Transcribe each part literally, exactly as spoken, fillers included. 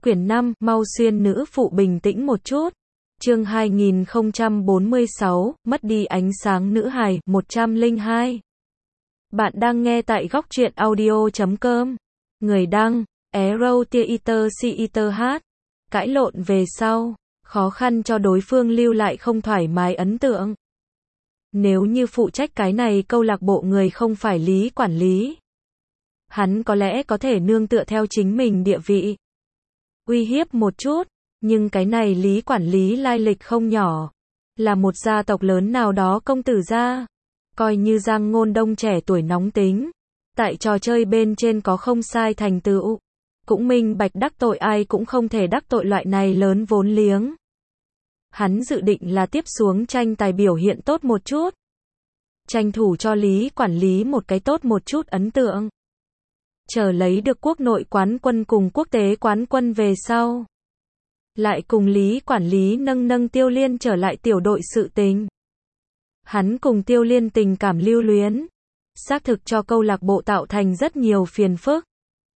Quyển năm, mau xuyên nữ phụ bình tĩnh một chút. Chương hai nghìn không trăm bốn mươi sáu, mất đi ánh sáng nữ hài, một trăm lẻ hai. Bạn đang nghe tại góc truyện audio chấm com. Người đăng, Arrow Theater Theater hát. Cãi lộn về sau, khó khăn cho đối phương lưu lại không thoải mái ấn tượng. Nếu như phụ trách cái này câu lạc bộ người không phải Lý quản lý, hắn có lẽ có thể nương tựa theo chính mình địa vị, uy hiếp một chút, nhưng cái này Lý quản lý lai lịch không nhỏ, là một gia tộc lớn nào đó công tử gia, coi như Giang Ngôn Đông trẻ tuổi nóng tính, tại trò chơi bên trên có không sai thành tựu, cũng minh bạch đắc tội ai cũng không thể đắc tội loại này lớn vốn liếng. Hắn dự định là tiếp xuống tranh tài biểu hiện tốt một chút, tranh thủ cho Lý quản lý một cái tốt một chút ấn tượng. Chờ lấy được quốc nội quán quân cùng quốc tế quán quân về sau, lại cùng Lý quản lý nâng nâng Tiêu Liên trở lại tiểu đội sự tình. Hắn cùng Tiêu Liên tình cảm lưu luyến, xác thực cho câu lạc bộ tạo thành rất nhiều phiền phức.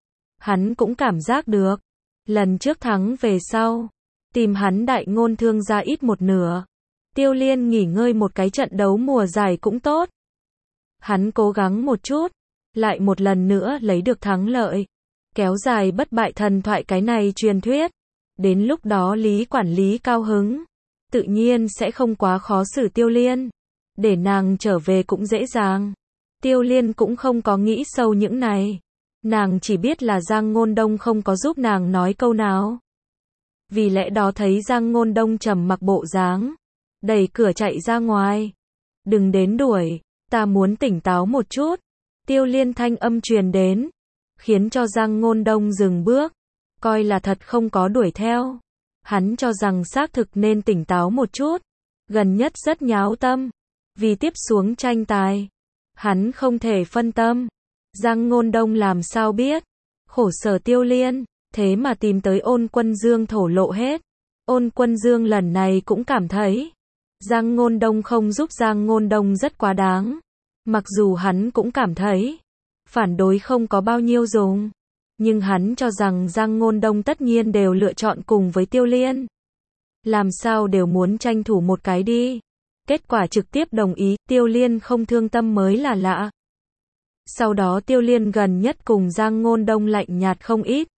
Hắn cũng cảm giác được, lần trước thắng về sau, tìm hắn đại ngôn thương ra ít một nửa. Tiêu Liên nghỉ ngơi một cái trận đấu mùa giải cũng tốt. Hắn cố gắng một chút, lại một lần nữa lấy được thắng lợi, kéo dài bất bại thần thoại cái này truyền thuyết. Đến lúc đó Lý quản lý cao hứng, tự nhiên sẽ không quá khó xử Tiêu Liên, để nàng trở về cũng dễ dàng. Tiêu Liên cũng không có nghĩ sâu những này, nàng chỉ biết là Giang Ngôn Đông không có giúp nàng nói câu nào. Vì lẽ đó thấy Giang Ngôn Đông trầm mặc bộ dáng, đẩy cửa chạy ra ngoài. Đừng đến đuổi, ta muốn tỉnh táo một chút. Tiêu Liên thanh âm truyền đến, khiến cho Giang Ngôn Đông dừng bước, coi là thật không có đuổi theo. Hắn cho rằng xác thực nên tỉnh táo một chút, gần nhất rất nháo tâm, vì tiếp xuống tranh tài, hắn không thể phân tâm. Giang Ngôn Đông làm sao biết, khổ sở Tiêu Liên, thế mà tìm tới Ôn Quân Dương thổ lộ hết. Ôn Quân Dương lần này cũng cảm thấy, Giang Ngôn Đông không giúp Giang Ngôn Đông rất quá đáng. Mặc dù hắn cũng cảm thấy, phản đối không có bao nhiêu dùng, nhưng hắn cho rằng Giang Ngôn Đông tất nhiên đều lựa chọn cùng với Tiêu Liên. Làm sao đều muốn tranh thủ một cái đi. Kết quả trực tiếp đồng ý, Tiêu Liên không thương tâm mới là lạ. Sau đó Tiêu Liên gần nhất cùng Giang Ngôn Đông lạnh nhạt không ít.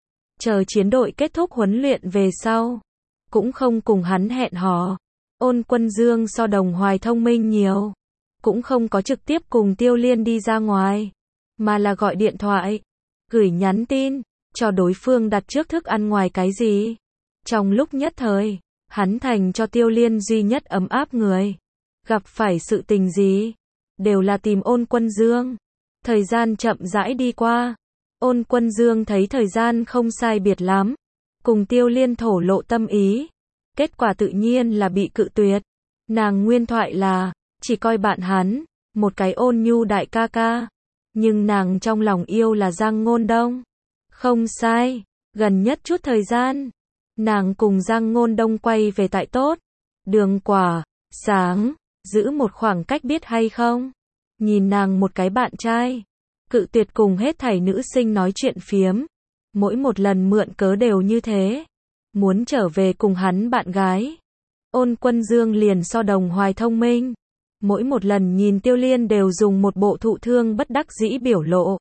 Chờ chiến đội kết thúc huấn luyện về sau, cũng không cùng hắn hẹn hò. Ôn Quân Dương so Đồng Hoài thông minh nhiều, cũng không có trực tiếp cùng Tiêu Liên đi ra ngoài, mà là gọi điện thoại, gửi nhắn tin, cho đối phương đặt trước thức ăn ngoài cái gì. Trong lúc nhất thời, hắn thành cho Tiêu Liên duy nhất ấm áp người. Gặp phải sự tình gì, đều là tìm Ôn Quân Dương. Thời gian chậm rãi đi qua, Ôn Quân Dương thấy thời gian không sai biệt lắm, cùng Tiêu Liên thổ lộ tâm ý. Kết quả tự nhiên là bị cự tuyệt. Nàng nguyên thoại là, chỉ coi bạn hắn, một cái ôn nhu đại ca ca. Nhưng nàng trong lòng yêu là Giang Ngôn Đông. Không sai, gần nhất chút thời gian, nàng cùng Giang Ngôn Đông quay về tại tốt. Đường Quả, sáng, giữ một khoảng cách biết hay không. Nhìn nàng một cái bạn trai, cự tuyệt cùng hết thảy nữ sinh nói chuyện phiếm. Mỗi một lần mượn cớ đều như thế. Muốn trở về cùng hắn bạn gái. Ôn Quân Dương liền so Đồng Hoài thông minh. Mỗi một lần nhìn Tiêu Liên đều dùng một bộ thụ thương bất đắc dĩ biểu lộ,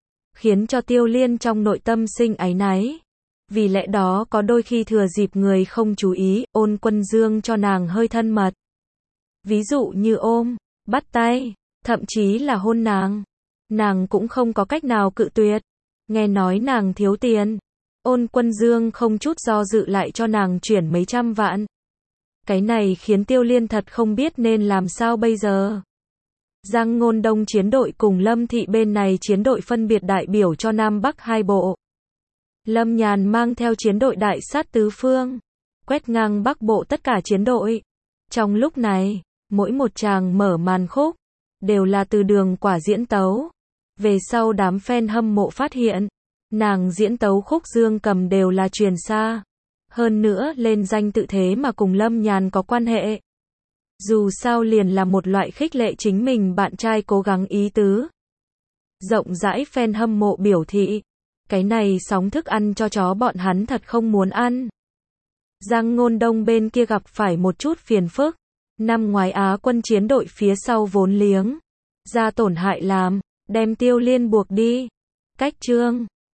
khiến cho Tiêu Liên trong nội tâm sinh áy náy. Vì lẽ đó có đôi khi thừa dịp người không chú ý, Ôn Quân Dương cho nàng hơi thân mật. Ví dụ như ôm, bắt tay, thậm chí là hôn nàng. Nàng cũng không có cách nào cự tuyệt. Nghe nói nàng thiếu tiền, Ôn Quân Dương không chút do dự lại cho nàng chuyển mấy trăm vạn. Cái này khiến Tiêu Liên thật không biết nên làm sao bây giờ. Giang Ngôn Đông chiến đội cùng Lâm Thị bên này chiến đội phân biệt đại biểu cho Nam Bắc hai bộ. Lâm Nhàn mang theo chiến đội đại sát tứ phương, quét ngang Bắc bộ tất cả chiến đội. Trong lúc này, mỗi một tràng mở màn khúc, đều là từ Đường Quả diễn tấu. Về sau đám fan hâm mộ phát hiện, nàng diễn tấu khúc dương cầm đều là truyền xa. Hơn nữa lên danh tự thế mà cùng Lâm Nhàn có quan hệ. Dù sao liền là một loại khích lệ chính mình bạn trai cố gắng ý tứ. Rộng rãi fan hâm mộ biểu thị, Cái này sóng thức ăn cho chó bọn hắn thật không muốn ăn. Giang Ngôn Đông bên kia gặp phải một chút phiền phức. Năm ngoái Á quân chiến đội phía sau vốn liếng ra tổn hại làm, đem Tiêu Liên buộc đi. Cách chương